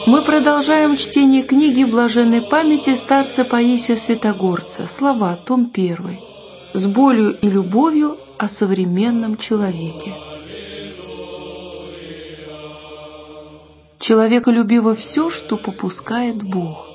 Мы продолжаем чтение книги блаженной памяти старца Паисия Святогорца. Слова, том 1. С болью и любовью о современном человеке. Человеколюбиво все, что попускает Бог.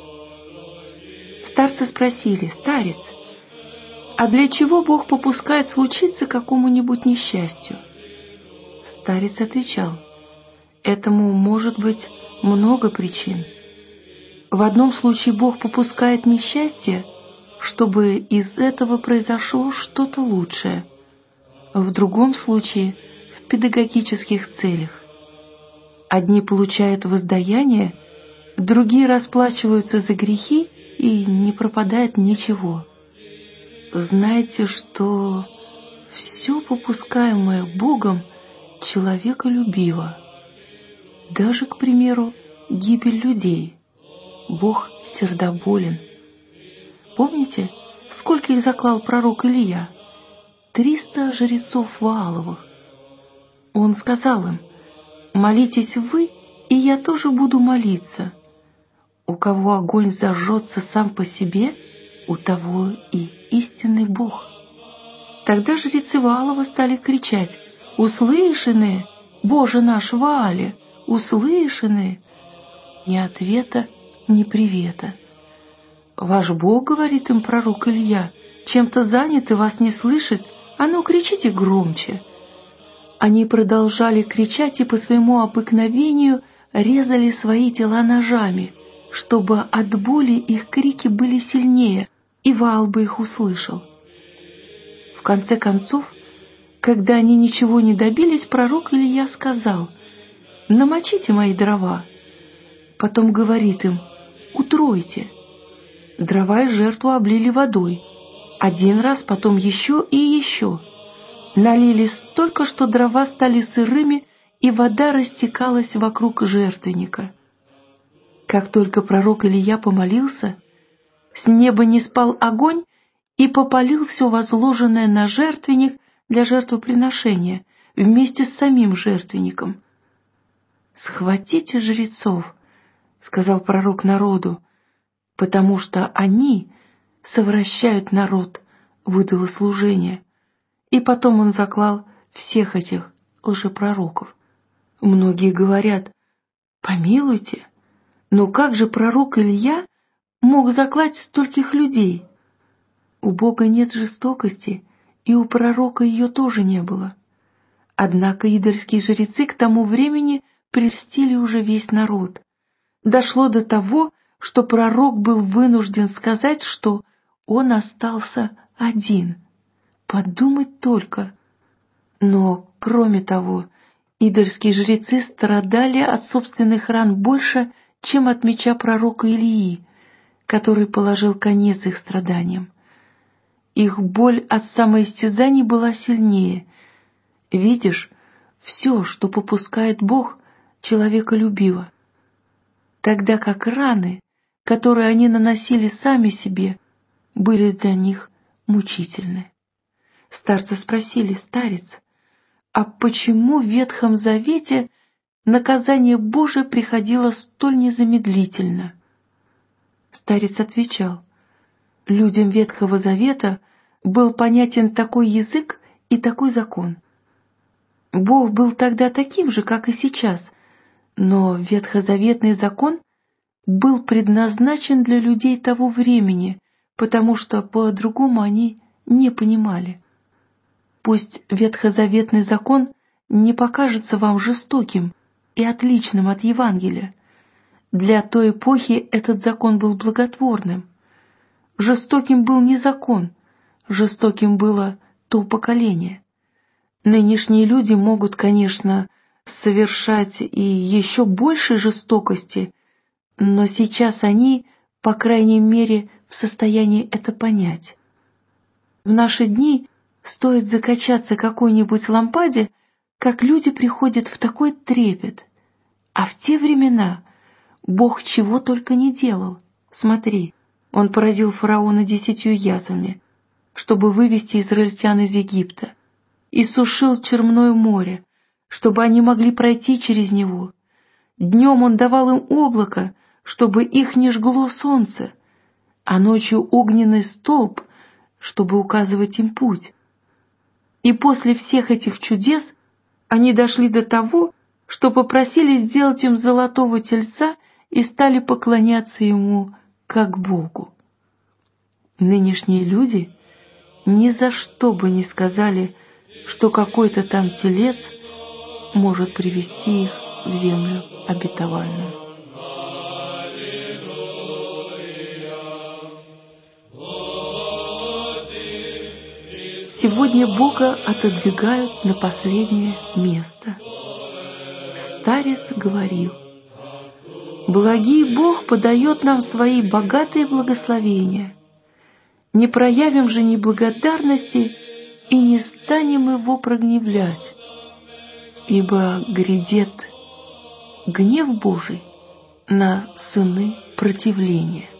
Старцы спросили: «Старец, а для чего Бог попускает случиться какому-нибудь несчастью?» Старец отвечал: «Этому может быть много причин. В одном случае Бог попускает несчастье, чтобы из этого произошло что-то лучшее. В другом случае — в педагогических целях. Одни получают воздаяние, другие расплачиваются за грехи, и не пропадает ничего. Знайте, что все попускаемое Богом человеколюбиво. Даже, к примеру, гибель людей. Бог сердоболен. Помните, сколько их заклал пророк Илия? 300 жрецов Вааловых. Он сказал им: «Молитесь вы, и я тоже буду молиться. У кого огонь зажжется сам по себе, у того и истинный Бог». Тогда жрецы Ваалова стали кричать: «Услышаны, Боже наш Ваале, услышаны!» Ни ответа, ни привета. «Ваш Бог, — говорит им пророк Илья, — чем-то занят и вас не слышит, а ну кричите громче». Они продолжали кричать и по своему обыкновению резали свои тела ножами, чтобы от боли их крики были сильнее, и Ваал бы их услышал. В конце концов, когда они ничего не добились, пророк Илья сказал: «Намочите мои дрова». Потом говорит им: «Утройте». Дрова и жертву облили водой. Один раз, потом еще и еще. Налили столько, что дрова стали сырыми, и вода растекалась вокруг жертвенника. Как только пророк Илия помолился, с неба ниспал огонь и попалил все возложенное на жертвенник для жертвоприношения вместе с самим жертвенником. «Схватите жрецов, — сказал пророк народу, — потому что они совращают народ в идолослужение». И потом он заклал всех этих лжепророков. Многие говорят: «Помилуйте, но как же пророк Илья мог заклать стольких людей?» У Бога нет жестокости, и у пророка ее тоже не было. Однако идольские жрецы к тому времени прельстили уже весь народ. Дошло до того, что пророк был вынужден сказать, что он остался один. Подумать только! Но, кроме того, идольские жрецы страдали от собственных ран больше, чем от меча пророка Илии, который положил конец их страданиям. Их боль от самоистязаний была сильнее. Видишь, все, что попускает Бог, человеколюбиво. Тогда как раны, которые они наносили сами себе, были для них мучительны. Старцы спросили: «Старец, а почему в Ветхом Завете наказание Божие приходило столь незамедлительно?» Старец отвечал: «Людям Ветхого Завета был понятен такой язык и такой закон. Бог был тогда таким же, как и сейчас, но ветхозаветный закон был предназначен для людей того времени, потому что по-другому они не понимали. Пусть ветхозаветный закон не покажется вам жестоким и отличным от Евангелия. Для той эпохи этот закон был благотворным. Жестоким был не закон, жестоким было то поколение. Нынешние люди могут, конечно, совершать и еще больше жестокости, но сейчас они, по крайней мере, в состоянии это понять. В наши дни стоит закачаться какой-нибудь лампаде, как люди приходят в такой трепет. А в те времена Бог чего только не делал. Смотри, Он поразил фараона 10 язвами, чтобы вывести израильтян из Египта, и сушил Черное море, чтобы они могли пройти через него. Днем Он давал им облако, чтобы их не жгло солнце, а ночью огненный столб, чтобы указывать им путь. И после всех этих чудес они дошли до того, что попросили сделать им золотого тельца и стали поклоняться ему как Богу. Нынешние люди ни за что бы не сказали, что какой-то там телец может привести их в землю обетованную. Сегодня Бога отодвигают на последнее место. Старец говорил: «Благий Бог подает нам свои богатые благословения. Не проявим же неблагодарности и не станем его прогневлять, ибо грядет гнев Божий на сыны противления.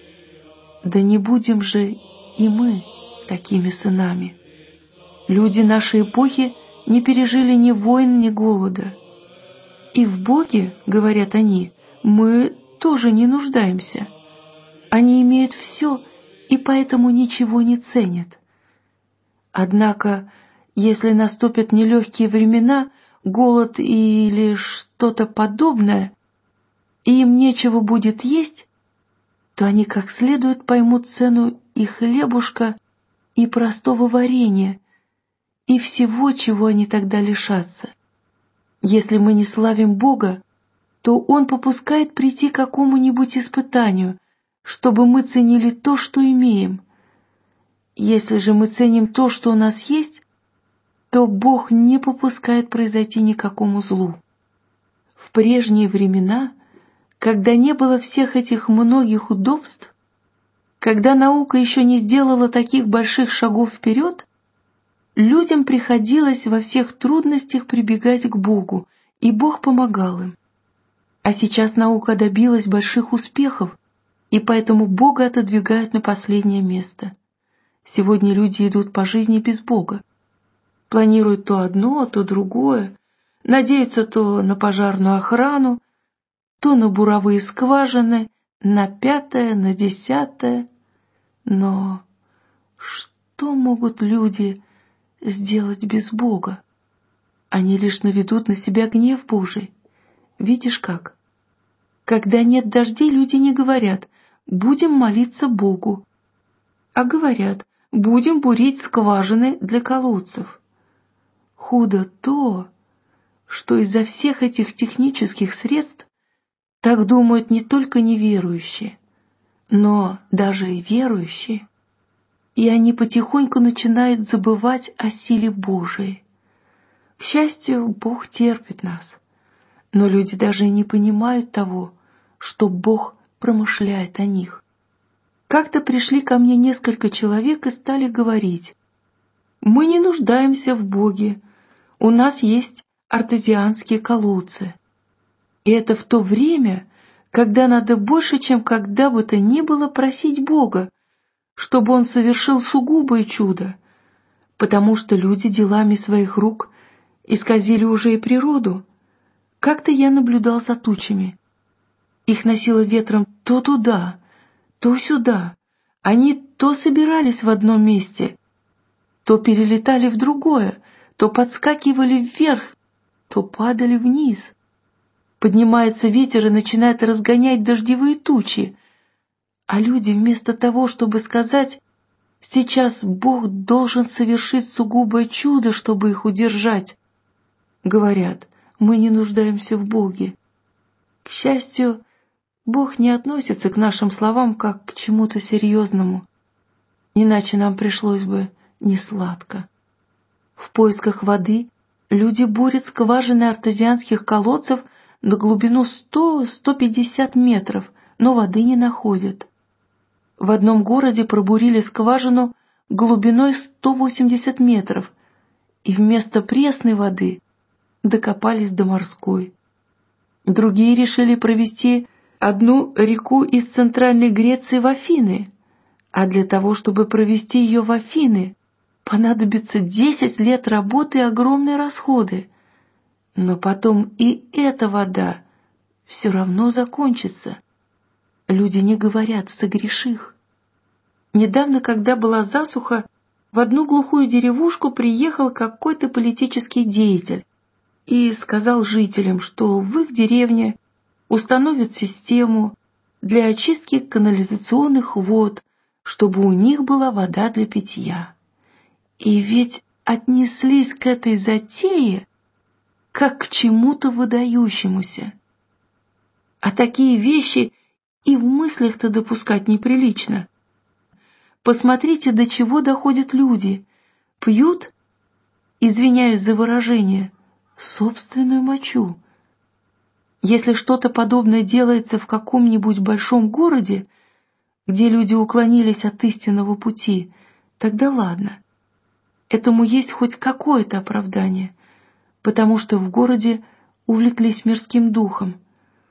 Да не будем же и мы такими сынами. Люди нашей эпохи не пережили ни войн, ни голода. И в Боге, говорят они, мы тоже не нуждаемся. Они имеют все и поэтому ничего не ценят. Однако, если наступят нелегкие времена, голод или что-то подобное, и им нечего будет есть, то они как следует поймут цену и хлебушка, и простого варенья, и всего, чего они тогда лишатся. Если мы не славим Бога, то Он попускает прийти к какому-нибудь испытанию, чтобы мы ценили то, что имеем. Если же мы ценим то, что у нас есть, то Бог не попускает произойти никакому злу. В прежние времена, когда не было всех этих многих удобств, когда наука еще не сделала таких больших шагов вперед, людям приходилось во всех трудностях прибегать к Богу, и Бог помогал им. А сейчас наука добилась больших успехов, и поэтому Бога отодвигают на последнее место. Сегодня люди идут по жизни без Бога. Планируют то одно, то другое, надеются то на пожарную охрану, то на буровые скважины, на 5-е, на 10-е. Но что могут люди сделать без Бога? Они лишь наведут на себя гнев Божий. Видишь как? Когда нет дождей, люди не говорят: «Будем молиться Богу», а говорят: «Будем бурить скважины для колодцев». Худо то, что из-за всех этих технических средств так думают не только неверующие, но даже и верующие, и они потихоньку начинают забывать о силе Божией. К счастью, Бог терпит нас, но люди даже и не понимают того, что Бог промышляет о них. Как-то пришли ко мне несколько человек и стали говорить: «Мы не нуждаемся в Боге, у нас есть артезианские колодцы». И это в то время, когда надо больше, чем когда бы то ни было, просить Бога, чтобы Он совершил сугубое чудо, потому что люди делами своих рук исказили уже и природу. Как-то я наблюдал за тучами. Их носило ветром то туда, то сюда. Они то собирались в одном месте, то перелетали в другое, то подскакивали вверх, то падали вниз. Поднимается ветер и начинает разгонять дождевые тучи, а люди вместо того, чтобы сказать: «Сейчас Бог должен совершить сугубое чудо, чтобы их удержать», говорят: «Мы не нуждаемся в Боге». К счастью, Бог не относится к нашим словам как к чему-то серьезному, иначе нам пришлось бы несладко. В поисках воды люди бурят скважины артезианских колодцев на глубину 100-150 метров, но воды не находят. В одном городе пробурили скважину глубиной 180 метров, и вместо пресной воды докопались до морской. Другие решили провести одну реку из Центральной Греции в Афины, а для того, чтобы провести ее в Афины, понадобится 10 лет работы и огромные расходы. Но потом и эта вода все равно закончится. Люди не говорят «согреших». Недавно, когда была засуха, в одну глухую деревушку приехал какой-то политический деятель и сказал жителям, что в их деревне установят систему для очистки канализационных вод, чтобы у них была вода для питья. И ведь отнеслись к этой затее как к чему-то выдающемуся. А такие вещи и в мыслях-то допускать неприлично. Посмотрите, до чего доходят люди. Пьют, извиняюсь за выражение, собственную мочу. Если что-то подобное делается в каком-нибудь большом городе, где люди уклонились от истинного пути, тогда ладно. Этому есть хоть какое-то оправдание, потому что в городе увлеклись мирским духом.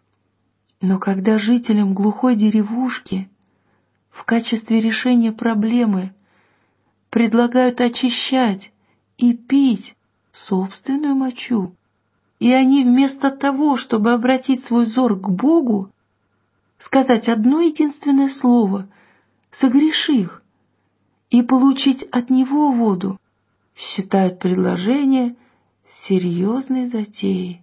Но когда жителям глухой деревушки в качестве решения проблемы предлагают очищать и пить собственную мочу, и они вместо того, чтобы обратить свой взор к Богу, сказать одно единственное слово «согреших» и получить от Него воду, считают предложение серьезной затеей.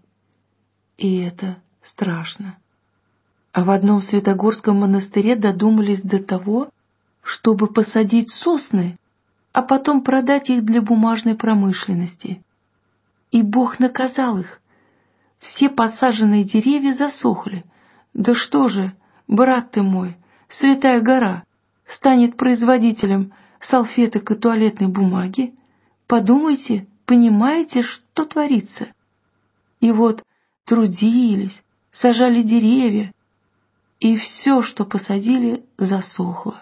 И это страшно. А в одном святогорском монастыре додумались до того, чтобы посадить сосны, а потом продать их для бумажной промышленности. И Бог наказал их. Все посаженные деревья засохли. Да что же, брат ты мой, Святая Гора станет производителем салфеток и туалетной бумаги? Подумайте, понимаете, что творится? И вот трудились, сажали деревья, и все, что посадили, засохло.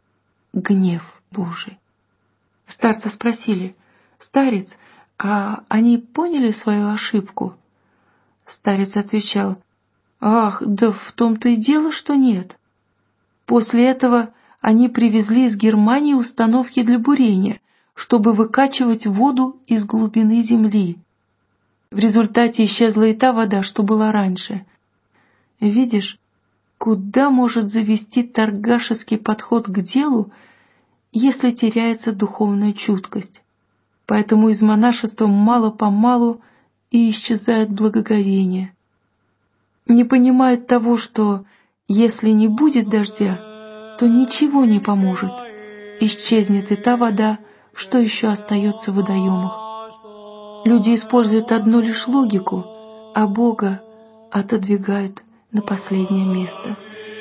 Гнев Божий. Старца спросили: «Старец, а они поняли свою ошибку?» Старец отвечал: «Ах, да в том-то и дело, что нет. После этого они привезли из Германии установки для бурения, чтобы выкачивать воду из глубины земли. В результате исчезла и та вода, что была раньше. Видишь, куда может завести торгашеский подход к делу, если теряется духовная чуткость? Поэтому из монашества мало-помалу и исчезает благоговение. Не понимают того, что если не будет дождя, то ничего не поможет. Исчезнет и та вода, что еще остается в водоемах. Люди используют одну лишь логику, а Бога отодвигают на последнее место.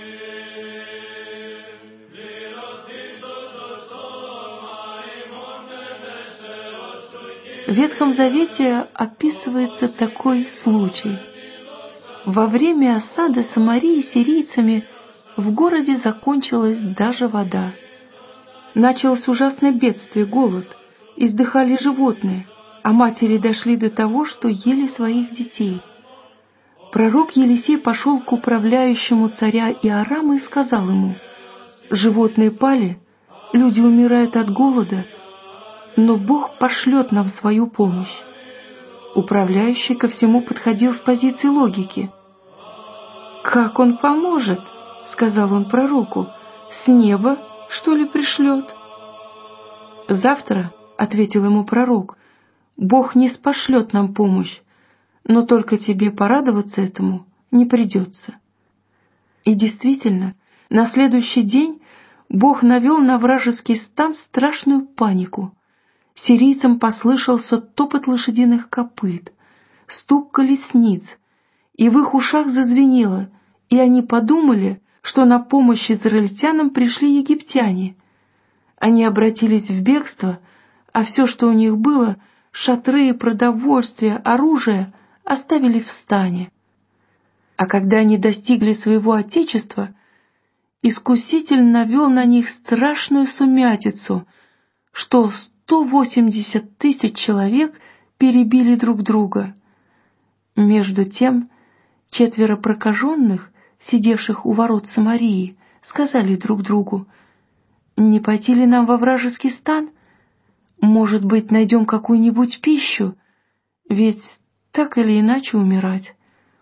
В Ветхом Завете описывается такой случай. Во время осады Самарии сирийцами в городе закончилась даже вода. Началось ужасное бедствие, голод, издыхали животные, а матери дошли до того, что ели своих детей. Пророк Елисей пошел к управляющему царя Иорама и сказал ему: «Животные пали, люди умирают от голода, но Бог пошлет нам свою помощь». Управляющий ко всему подходил с позиции логики. «Как он поможет?» — сказал он пророку. «С неба, что ли, пришлет?» «Завтра», — ответил ему пророк, — «Бог не спошлет нам помощь, но только тебе порадоваться этому не придется». И действительно, на следующий день Бог навел на вражеский стан страшную панику. Сирийцам послышался топот лошадиных копыт, стук колесниц, и в их ушах зазвенело, и они подумали, что на помощь израильтянам пришли египтяне. Они обратились в бегство, а все, что у них было, шатры, продовольствие, оружие, оставили в стане. А когда они достигли своего отечества, Искуситель навел на них страшную сумятицу, что 180 тысяч человек перебили друг друга. Между тем 4 прокаженных, сидевших у ворот Самарии, сказали друг другу: «Не пойти ли нам во вражеский стан? Может быть, найдем какую-нибудь пищу, ведь так или иначе умирать».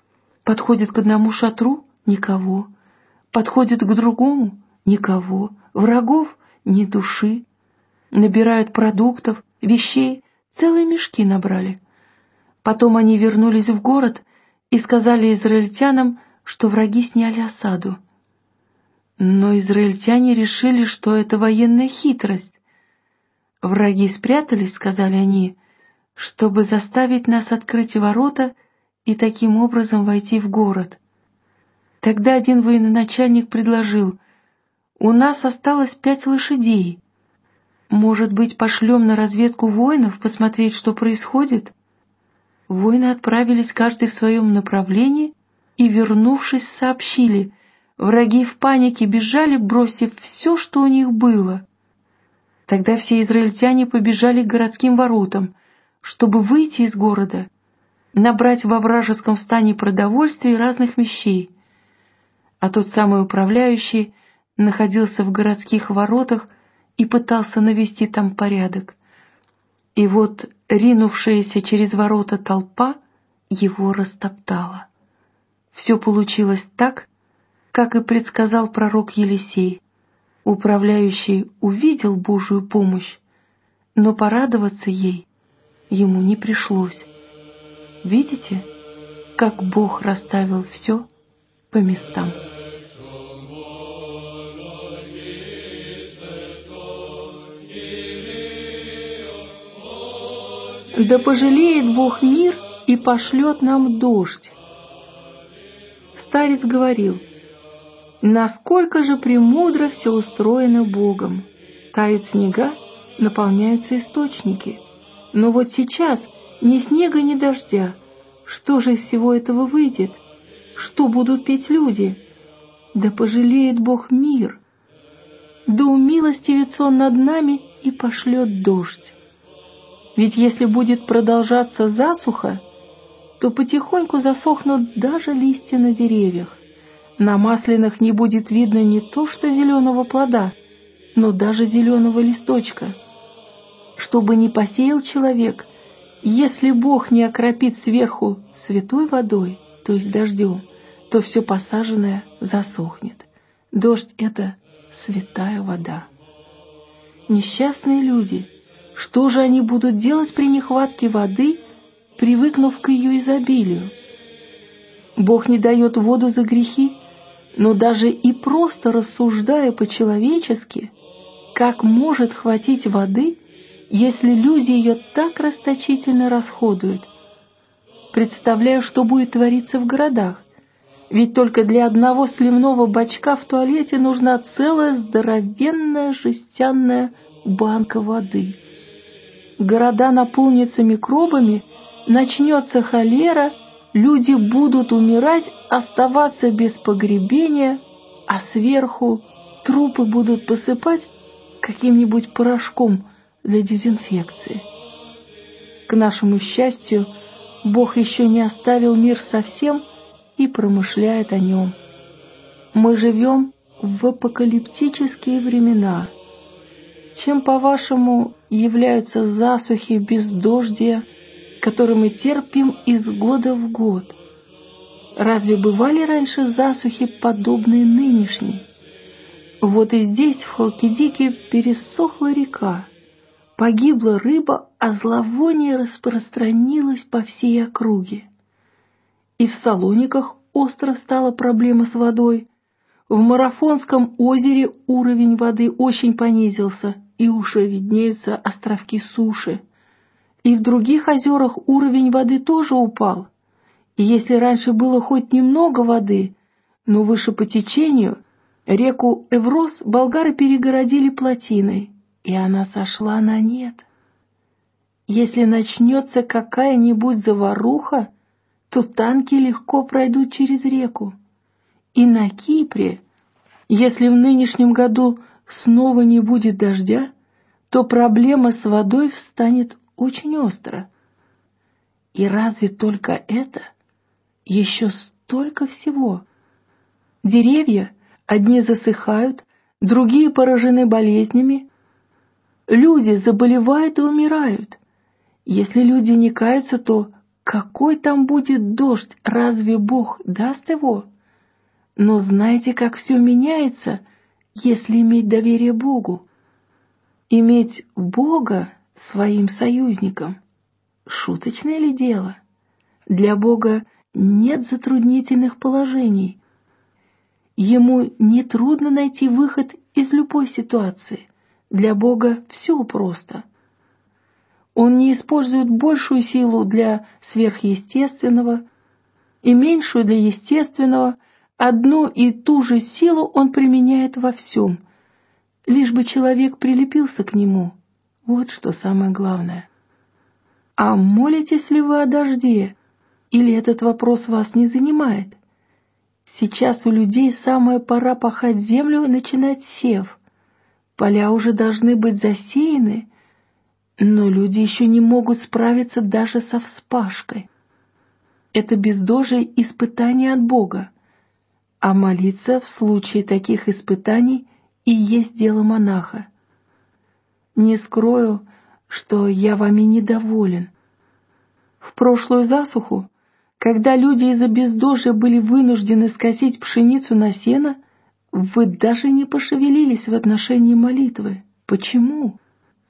Подходит к одному шатру — никого. Подходит к другому — никого. Врагов — ни души. Набирают продуктов, вещей, целые мешки набрали. Потом они вернулись в город и сказали израильтянам, что враги сняли осаду. Но израильтяне решили, что это военная хитрость. «Враги спрятались, — сказали они, — чтобы заставить нас открыть ворота и таким образом войти в город». Тогда один военачальник предложил: «У нас осталось 5 лошадей. Может быть, пошлем на разведку воинов посмотреть, что происходит?» Воины отправились каждый в своем направлении и, вернувшись, сообщили: враги в панике бежали, бросив все, что у них было. Тогда все израильтяне побежали к городским воротам, чтобы выйти из города, набрать во вражеском стане продовольствия и разных вещей. А тот самый управляющий находился в городских воротах и пытался навести там порядок. И вот ринувшаяся через ворота толпа его растоптала. Все получилось так, как и предсказал пророк Елисей. Управляющий увидел Божию помощь, но порадоваться ей ему не пришлось. Видите, как Бог расставил все по местам? Да пожалеет Бог мир и пошлет нам дождь. Старец говорил: насколько же премудро все устроено Богом. Тают снега, наполняются источники. Но вот сейчас ни снега, ни дождя. Что же из всего этого выйдет? Что будут петь люди? Да пожалеет Бог мир. Да умилостивится Он над нами и пошлет дождь. Ведь если будет продолжаться засуха, то потихоньку засохнут даже листья на деревьях. На маслинах не будет видно не то что зеленого плода, но даже зеленого листочка. Что бы ни посеял человек, если Бог не окропит сверху святой водой, то есть дождем, то все посаженное засохнет. Дождь — это святая вода. Несчастные люди, что же они будут делать при нехватке воды, привыкнув к ее изобилию? Бог не дает воду за грехи, но даже и просто рассуждая по-человечески, как может хватить воды, если люди ее так расточительно расходуют? Представляю, что будет твориться в городах. Ведь только для одного сливного бачка в туалете нужна целая здоровенная жестяная банка воды. Города наполнятся микробами, начнется холера, люди будут умирать, оставаться без погребения, а сверху трупы будут посыпать каким-нибудь порошком для дезинфекции. К нашему счастью, Бог еще не оставил мир совсем и промышляет о нем. Мы живем в апокалиптические времена. Чем, по-вашему, являются засухи, бездождия, которые мы терпим из года в год? Разве бывали раньше засухи, подобные нынешней? Вот и здесь, в Халкидике, пересохла река, погибла рыба, а зловоние распространилось по всей округе. И в Салониках остро стала проблема с водой. В Марафонском озере уровень воды очень понизился, и уже виднеются островки суши. И в других озерах уровень воды тоже упал. И если раньше было хоть немного воды, но выше по течению, реку Эврос болгары перегородили плотиной, и она сошла на нет. Если начнется какая-нибудь заваруха, то танки легко пройдут через реку. И на Кипре, если в нынешнем году снова не будет дождя, то проблема с водой встанет очень остро. И разве только это? Еще столько всего. Деревья одни засыхают, другие поражены болезнями. Люди заболевают и умирают. Если люди не каются, то какой там будет дождь, разве Бог даст его? Но знаете, как все меняется, если иметь доверие Богу? Иметь Бога своим союзником — шуточное ли дело? Для Бога нет затруднительных положений. Ему нетрудно найти выход из любой ситуации. Для Бога все просто. Он не использует большую силу для сверхъестественного и меньшую для естественного. Одну и ту же силу он применяет во всем, лишь бы человек прилепился к нему. Вот что самое главное. А молитесь ли вы о дожде? Или этот вопрос вас не занимает? Сейчас у людей самая пора пахать землю и начинать сев. Поля уже должны быть засеяны, но люди еще не могут справиться даже со вспашкой. Это бездожие испытание от Бога, а молиться в случае таких испытаний и есть дело монаха. Не скрою, что я вами недоволен. В прошлую засуху, когда люди из-за бездожия были вынуждены скосить пшеницу на сено, вы даже не пошевелились в отношении молитвы. Почему?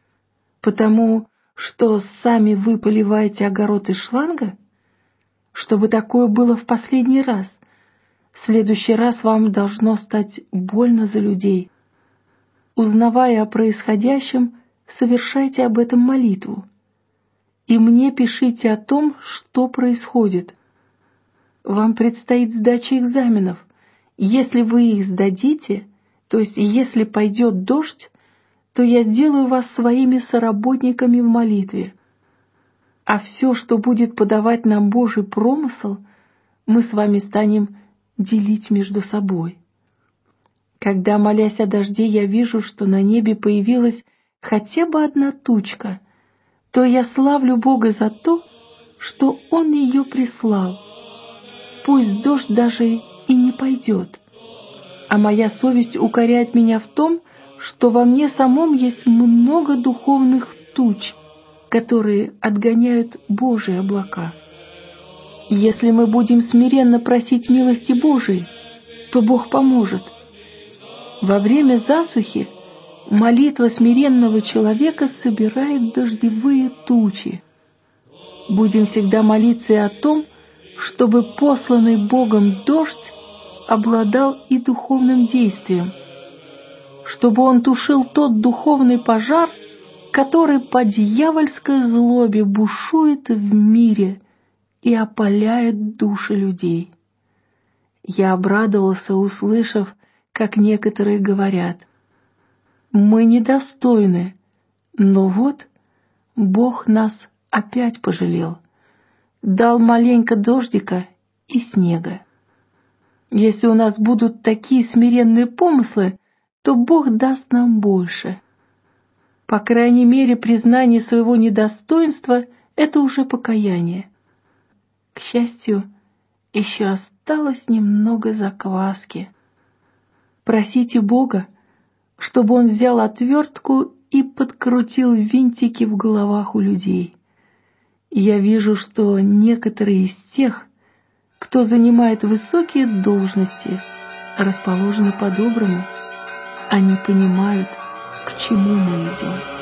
Потому что сами вы поливаете огород из шланга? Чтобы такое было в последний раз. В следующий раз вам должно стать больно за людей. Узнавая о происходящем, совершайте об этом молитву. И мне пишите о том, что происходит. Вам предстоит сдача экзаменов. Если вы их сдадите, то есть если пойдет дождь, то я сделаю вас своими соработниками в молитве. А все, что будет подавать нам Божий промысел, мы с вами станем делить между собой. Когда, молясь о дожде, я вижу, что на небе появилась хотя бы одна тучка, то я славлю Бога за то, что Он ее прислал. Пусть дождь даже и не пойдет, а моя совесть укоряет меня в том, что во мне самом есть много духовных туч, которые отгоняют Божьи облака. Если мы будем смиренно просить милости Божией, то Бог поможет. Во время засухи молитва смиренного человека собирает дождевые тучи. Будем всегда молиться и о том, чтобы посланный Богом дождь обладал и духовным действием, чтобы он тушил тот духовный пожар, который по дьявольской злобе бушует в мире и опаляет души людей. Я обрадовался, услышав, как некоторые говорят: «Мы недостойны, но вот Бог нас опять пожалел, дал маленько дождика и снега». Если у нас будут такие смиренные помыслы, то Бог даст нам больше. По крайней мере, признание своего недостоинства — это уже покаяние. К счастью, еще осталось немного закваски. Просите Бога, чтобы Он взял отвертку и подкрутил винтики в головах у людей. Я вижу, что некоторые из тех, кто занимает высокие должности, расположены по-доброму. Они понимают, к чему мы идем.